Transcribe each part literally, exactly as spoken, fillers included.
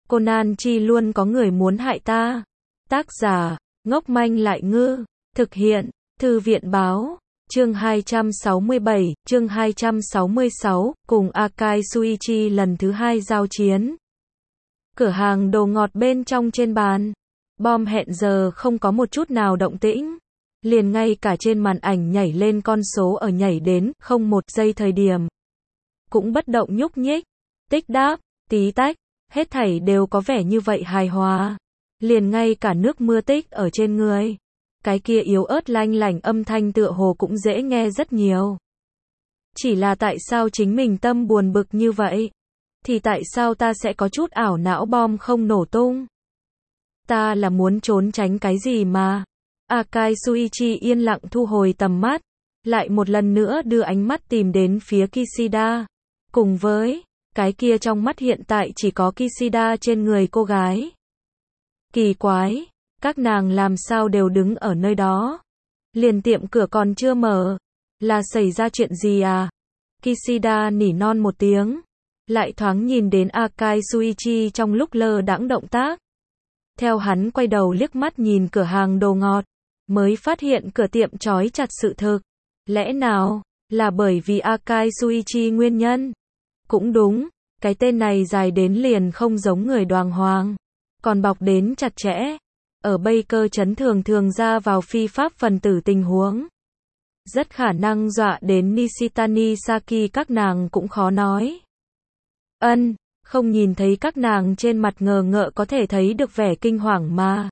Conan Chi luôn có người muốn hại ta. Tác giả, ngốc manh lại ngư. Thực hiện, Thư viện báo. Chương hai trăm sáu mươi bảy, chương hai trăm sáu mươi sáu, cùng Akai Shuichi lần thứ hai giao chiến. Cửa hàng đồ ngọt bên trong trên bàn. Bom hẹn giờ không có một chút nào động tĩnh. Liền ngay cả trên màn ảnh nhảy lên con số ở nhảy đến không một giây thời điểm. Cũng bất động nhúc nhích. Tích đáp, tí tách, hết thảy đều có vẻ như vậy hài hòa. Liền ngay cả nước mưa tích ở trên người. Cái kia yếu ớt lanh lảnh âm thanh tựa hồ cũng dễ nghe rất nhiều. Chỉ là tại sao chính mình tâm buồn bực như vậy? Thì tại sao ta sẽ có chút ảo não bom không nổ tung? Ta là muốn trốn tránh cái gì mà? Akai Shuichi yên lặng thu hồi tầm mắt. Lại một lần nữa đưa ánh mắt tìm đến phía Kishida. Cùng với cái kia trong mắt hiện tại chỉ có Kishida trên người cô gái. Kỳ quái, các nàng làm sao đều đứng ở nơi đó. Liền tiệm cửa còn chưa mở. Là xảy ra chuyện gì à? Kishida nỉ non một tiếng. Lại thoáng nhìn đến Akai Shuichi trong lúc lơ đãng động tác. Theo hắn quay đầu liếc mắt nhìn cửa hàng đồ ngọt. Mới phát hiện cửa tiệm trói chặt sự thực. Lẽ nào, là bởi vì Akai Shuichi nguyên nhân? Cũng đúng, cái tên này dài đến liền không giống người đoàng hoàng. Còn bọc đến chặt chẽ. Ở Baker trấn thường thường ra vào phi pháp phần tử tình huống. Rất khả năng dọa đến Nishitani Saki các nàng cũng khó nói. Ân, không nhìn thấy các nàng trên mặt ngờ ngợ có thể thấy được vẻ kinh hoàng mà.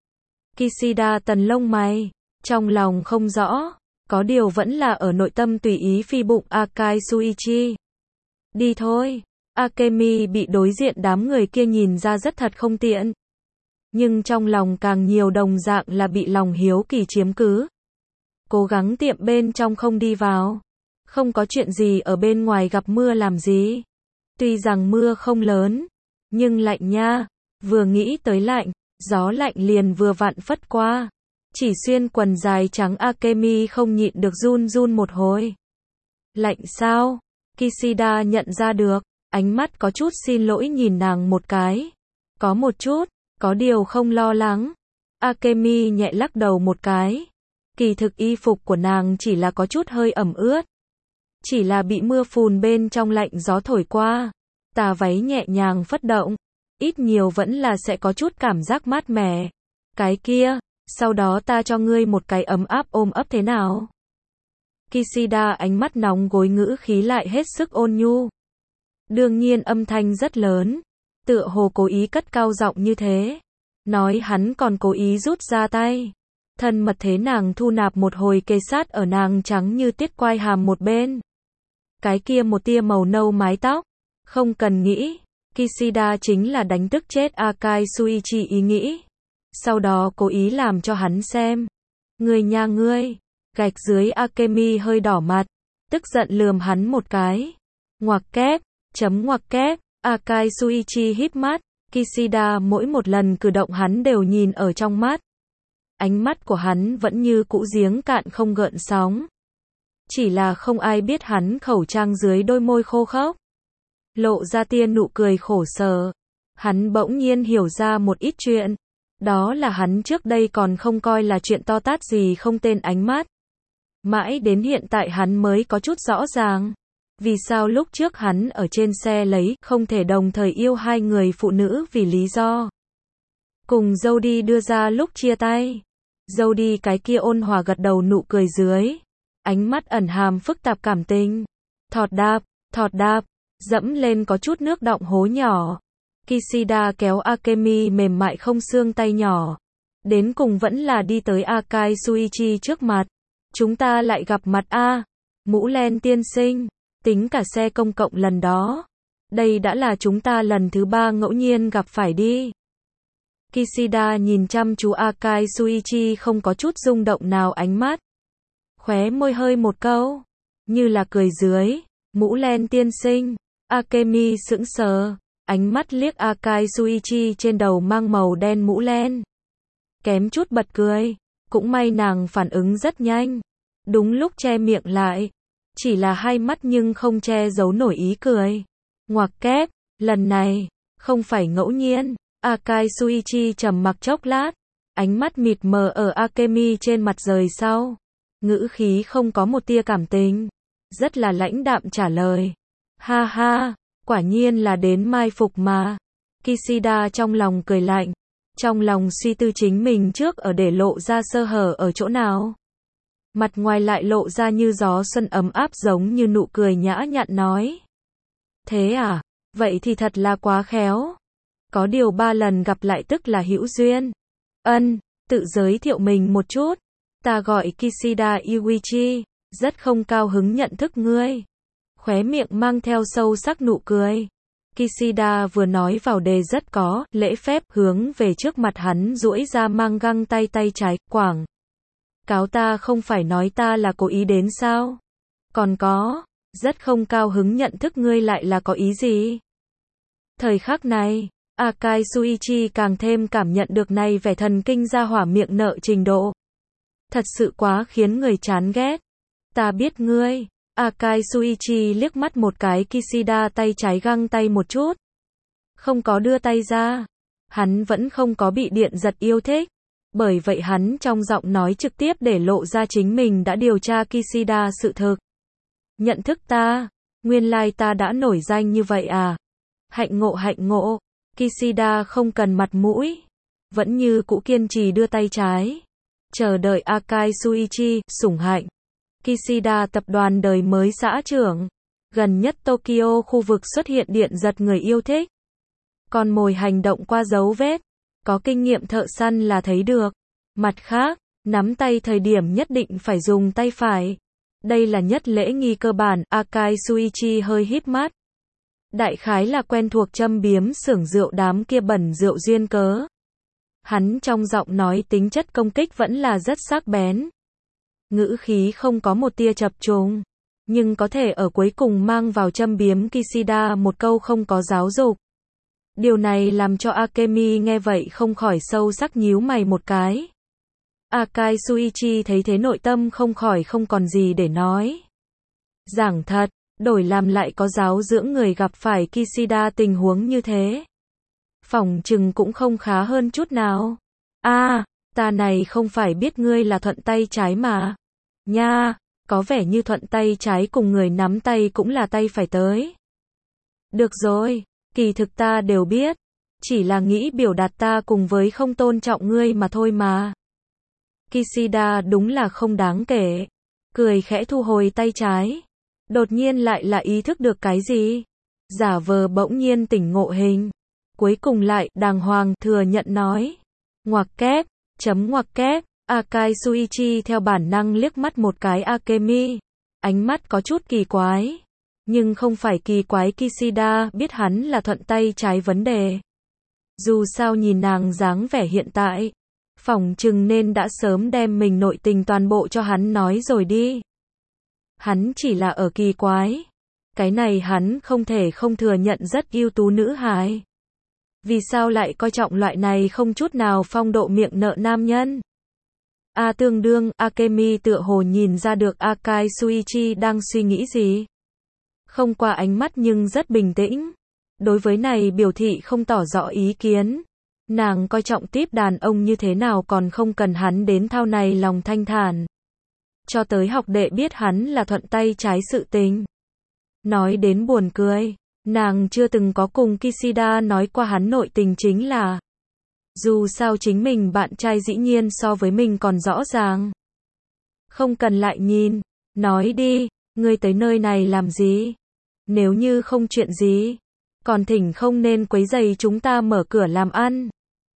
Kishida tần lông mày, trong lòng không rõ, có điều vẫn là ở nội tâm tùy ý phi bụng Akai Shuichi. Đi thôi, Akemi bị đối diện đám người kia nhìn ra rất thật không tiện. Nhưng trong lòng càng nhiều đồng dạng là bị lòng hiếu kỳ chiếm cứ. Cố gắng tiệm bên trong không đi vào. Không có chuyện gì ở bên ngoài gặp mưa làm gì. Tuy rằng mưa không lớn, nhưng lạnh nha. Vừa nghĩ tới lạnh, gió lạnh liền vừa vặn phất qua. Chỉ xuyên quần dài trắng Akemi không nhịn được run run một hồi. Lạnh sao? Kishida nhận ra được, ánh mắt có chút xin lỗi nhìn nàng một cái. Có một chút, có điều không lo lắng. Akemi nhẹ lắc đầu một cái. Kỳ thực y phục của nàng chỉ là có chút hơi ẩm ướt. Chỉ là bị mưa phùn bên trong lạnh gió thổi qua. Tà váy nhẹ nhàng phất động. Ít nhiều vẫn là sẽ có chút cảm giác mát mẻ. Cái kia, sau đó ta cho ngươi một cái ấm áp ôm ấp thế nào? Kishida ánh mắt nóng gối ngữ khí lại hết sức ôn nhu. Đương nhiên âm thanh rất lớn. Tựa hồ cố ý cất cao giọng như thế. Nói hắn còn cố ý rút ra tay. Thân mật thế nàng thu nạp một hồi kề sát ở nàng trắng như tiết quai hàm một bên. Cái kia một tia màu nâu mái tóc. Không cần nghĩ. Kishida chính là đánh tức chết Akai Shuichi ý nghĩ. Sau đó cố ý làm cho hắn xem. Ngươi nha ngươi. Gạch dưới Akemi hơi đỏ mặt. Tức giận lườm hắn một cái. Ngoặc kép. Chấm ngoặc kép. Akai Shuichi híp mắt. Kishida mỗi một lần cử động hắn đều nhìn ở trong mắt. Ánh mắt của hắn vẫn như cũ giếng cạn không gợn sóng. Chỉ là không ai biết hắn khẩu trang dưới đôi môi khô khốc. Lộ ra tia nụ cười khổ sở. Hắn bỗng nhiên hiểu ra một ít chuyện. Đó là hắn trước đây còn không coi là chuyện to tát gì không tên ánh mắt. Mãi đến hiện tại hắn mới có chút rõ ràng. Vì sao lúc trước hắn ở trên xe lấy không thể đồng thời yêu hai người phụ nữ vì lý do. Cùng Jody đưa ra lúc chia tay. Jody cái kia ôn hòa gật đầu nụ cười dưới. Ánh mắt ẩn hàm phức tạp cảm tình. Thọt đạp, thọt đạp, dẫm lên có chút nước đọng hố nhỏ. Kishida kéo Akemi mềm mại không xương tay nhỏ. Đến cùng vẫn là đi tới Akai Shuichi trước mặt. Chúng ta lại gặp mặt a, Mũ len tiên sinh. Tính cả xe công cộng lần đó. Đây đã là chúng ta lần thứ ba ngẫu nhiên gặp phải đi. Kishida nhìn chăm chú Akai Shuichi không có chút rung động nào ánh mắt. Khóe môi hơi một câu. Như là cười dưới. Mũ len tiên sinh. Akemi sững sờ. Ánh mắt liếc Akai Shuichi trên đầu mang màu đen mũ len. Kém chút bật cười. Cũng may nàng phản ứng rất nhanh. Đúng lúc che miệng lại. Chỉ là hai mắt nhưng không che giấu nổi ý cười. Ngoặc kép, lần này, Không phải ngẫu nhiên. Akai Suichi trầm mặc chốc lát, ánh mắt mịt mờ ở Akemi trên mặt rời sau. Ngữ khí không có một tia cảm tình. Rất là lãnh đạm trả lời. Ha ha, quả nhiên là đến mai phục mà. Kishida trong lòng cười lạnh. Trong lòng suy tư chính mình trước ở để lộ ra sơ hở ở chỗ nào. Mặt ngoài lại lộ ra như gió xuân ấm áp giống như nụ cười nhã nhặn nói. Thế à, vậy thì thật là quá khéo. Có điều ba lần gặp lại tức là hữu duyên. Ân, tự giới thiệu mình một chút. Ta gọi Kishida Yuichi, rất không cao hứng nhận thức ngươi. Khóe miệng mang theo sâu sắc nụ cười. Kishida vừa nói vào đề rất có lễ phép hướng về trước mặt hắn duỗi ra mang găng tay tay trái, quảng. Cáo ta không phải nói ta là cố ý đến sao? Còn có, rất không cao hứng nhận thức ngươi lại là có ý gì? Thời khắc này, Akai Suichi càng thêm cảm nhận được này vẻ thần kinh ra hỏa miệng nợ trình độ. Thật sự quá khiến người chán ghét. Ta biết ngươi. Akai Suichi liếc mắt một cái Kishida tay trái găng tay một chút. Không có đưa tay ra. Hắn vẫn không có bị điện giật yêu thích. Bởi vậy hắn trong giọng nói trực tiếp để lộ ra chính mình đã điều tra Kishida sự thực. Nhận thức ta. Nguyên lai ta đã nổi danh như vậy à. Hạnh ngộ hạnh ngộ. Kishida không cần mặt mũi. Vẫn như cũ kiên trì đưa tay trái. Chờ đợi Akai Suichi, sủng hạnh. Kishida tập đoàn đời mới xã trưởng. Gần nhất Tokyo khu vực xuất hiện điện giật người yêu thích. Con mồi hành động qua dấu vết. Có kinh nghiệm thợ săn là thấy được. Mặt khác, nắm tay thời điểm nhất định phải dùng tay phải. Đây là nhất lễ nghi cơ bản. Akai Suichi hơi híp mắt. Đại khái là quen thuộc châm biếm xưởng rượu đám kia bẩn rượu duyên cớ. Hắn trong giọng nói tính chất công kích vẫn là rất sắc bén. Ngữ khí không có một tia chập chùng, nhưng có thể ở cuối cùng mang vào châm biếm Kishida một câu không có giáo dục. Điều này làm cho Akemi nghe vậy không khỏi sâu sắc nhíu mày một cái. Akai Suichi thấy thế nội tâm không khỏi không còn gì để nói. Giảng thật, đổi làm lại có giáo dưỡng người gặp phải Kishida tình huống như thế. Phỏng chừng cũng không khá hơn chút nào. A, à, ta này không phải biết ngươi là thuận tay trái mà. Nha, có vẻ như thuận tay trái cùng người nắm tay cũng là tay phải tới. Được rồi, kỳ thực ta đều biết. Chỉ là nghĩ biểu đạt ta cùng với không tôn trọng ngươi mà thôi mà. Kishida đúng là không đáng kể. Cười khẽ thu hồi tay trái. Đột nhiên lại là ý thức được cái gì. Giả vờ bỗng nhiên tỉnh ngộ hình. Cuối cùng lại đàng hoàng thừa nhận nói. Ngoặc kép, chấm ngoặc kép. Akai Suichi theo bản năng liếc mắt một cái Akemi. Ánh mắt có chút kỳ quái. Nhưng không phải kỳ quái Kishida biết hắn là thuận tay trái vấn đề. Dù sao nhìn nàng dáng vẻ hiện tại. Phỏng chừng nên đã sớm đem mình nội tình toàn bộ cho hắn nói rồi đi. Hắn chỉ là ở kỳ quái. Cái này hắn không thể không thừa nhận rất ưu tú nữ hài. Vì sao lại coi trọng loại này không chút nào phong độ miệng nợ nam nhân? A tương đương, Akemi tựa hồ nhìn ra được Akai Suichi đang suy nghĩ gì. Không qua ánh mắt nhưng rất bình tĩnh. Đối với này biểu thị không tỏ rõ ý kiến. Nàng coi trọng tiếp đàn ông như thế nào còn không cần hắn đến thao này lòng thanh thản. Cho tới học đệ biết hắn là thuận tay trái sự tình. Nói đến buồn cười, nàng chưa từng có cùng Kishida nói qua hắn nội tình chính là. Dù sao chính mình bạn trai dĩ nhiên so với mình còn rõ ràng. Không cần lại nhìn, nói đi, ngươi tới nơi này làm gì? Nếu như không chuyện gì, còn thỉnh không nên quấy rầy chúng ta mở cửa làm ăn.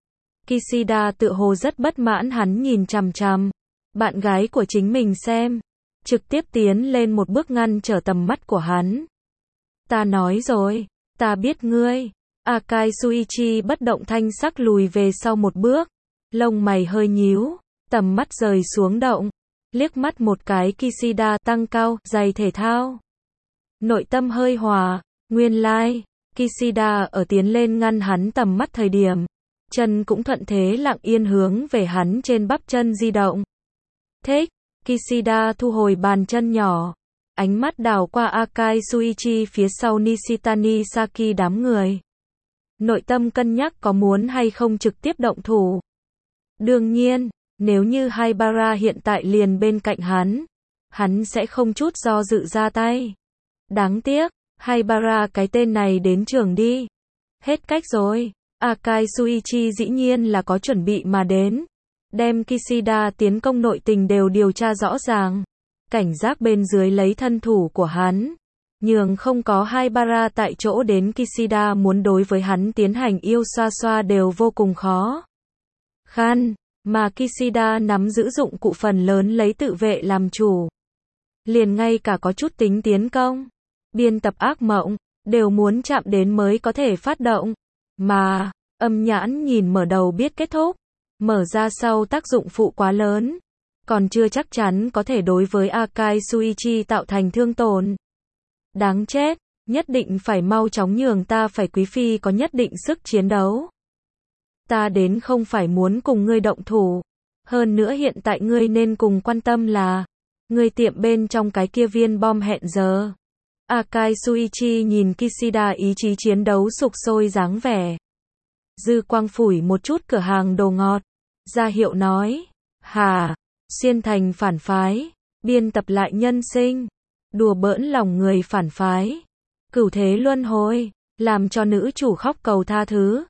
Kishida tự hồ rất bất mãn hắn nhìn chằm chằm bạn gái của chính mình xem, trực tiếp tiến lên một bước ngăn trở tầm mắt của hắn. Ta nói rồi, ta biết ngươi. Akai Suichi bất động thanh sắc lùi về sau một bước, lông mày hơi nhíu, tầm mắt rời xuống động, liếc mắt một cái Kishida tăng cao, giày thể thao. Nội tâm hơi hòa, nguyên lai, like, Kishida ở tiến lên ngăn hắn tầm mắt thời điểm, chân cũng thuận thế lặng yên hướng về hắn trên bắp chân di động. Thích, Kishida thu hồi bàn chân nhỏ, ánh mắt đảo qua Akai Suichi phía sau Nishitani Saki đám người. nội tâm cân nhắc có muốn hay không trực tiếp động thủ. Đương nhiên, nếu như Haibara hiện tại liền bên cạnh hắn, hắn sẽ không chút do dự ra tay. Đáng tiếc, Haibara cái tên này đến trường đi. Hết cách rồi, Akai Shuichi dĩ nhiên là có chuẩn bị mà đến. Đem Kishida tiến công nội tình đều điều tra rõ ràng. Cảnh giác bên dưới lấy thân thủ của hắn. Nhường không có Haibara tại chỗ đến Kishida muốn đối với hắn tiến hành yêu xoa xoa đều vô cùng khó khăn. Mà Kishida nắm giữ dụng cụ phần lớn lấy tự vệ làm chủ. Liền ngay cả có chút tính tiến công. Biên tập ác mộng, đều muốn chạm đến mới có thể phát động. Mà, âm nhãn nhìn mở đầu biết kết thúc. Mở ra sau tác dụng phụ quá lớn. Còn chưa chắc chắn có thể đối với Akai Shuichi tạo thành thương tổn. Đáng chết, nhất định phải mau chóng nhường ta phải quý phi có nhất định sức chiến đấu. Ta đến không phải muốn cùng ngươi động thủ. Hơn nữa hiện tại ngươi nên cùng quan tâm là ngươi tiệm bên trong cái kia viên bom hẹn giờ. Akai Shuichi nhìn Kishida ý chí chiến đấu sục sôi dáng vẻ. Dư quang phủi một chút cửa hàng đồ ngọt. Ra hiệu nói. Hà, xuyên thành phản phái. Biên tập lại nhân sinh. Đùa bỡn lòng người phản phái. Cửu thế luân hồi. Làm cho nữ chủ khóc cầu tha thứ.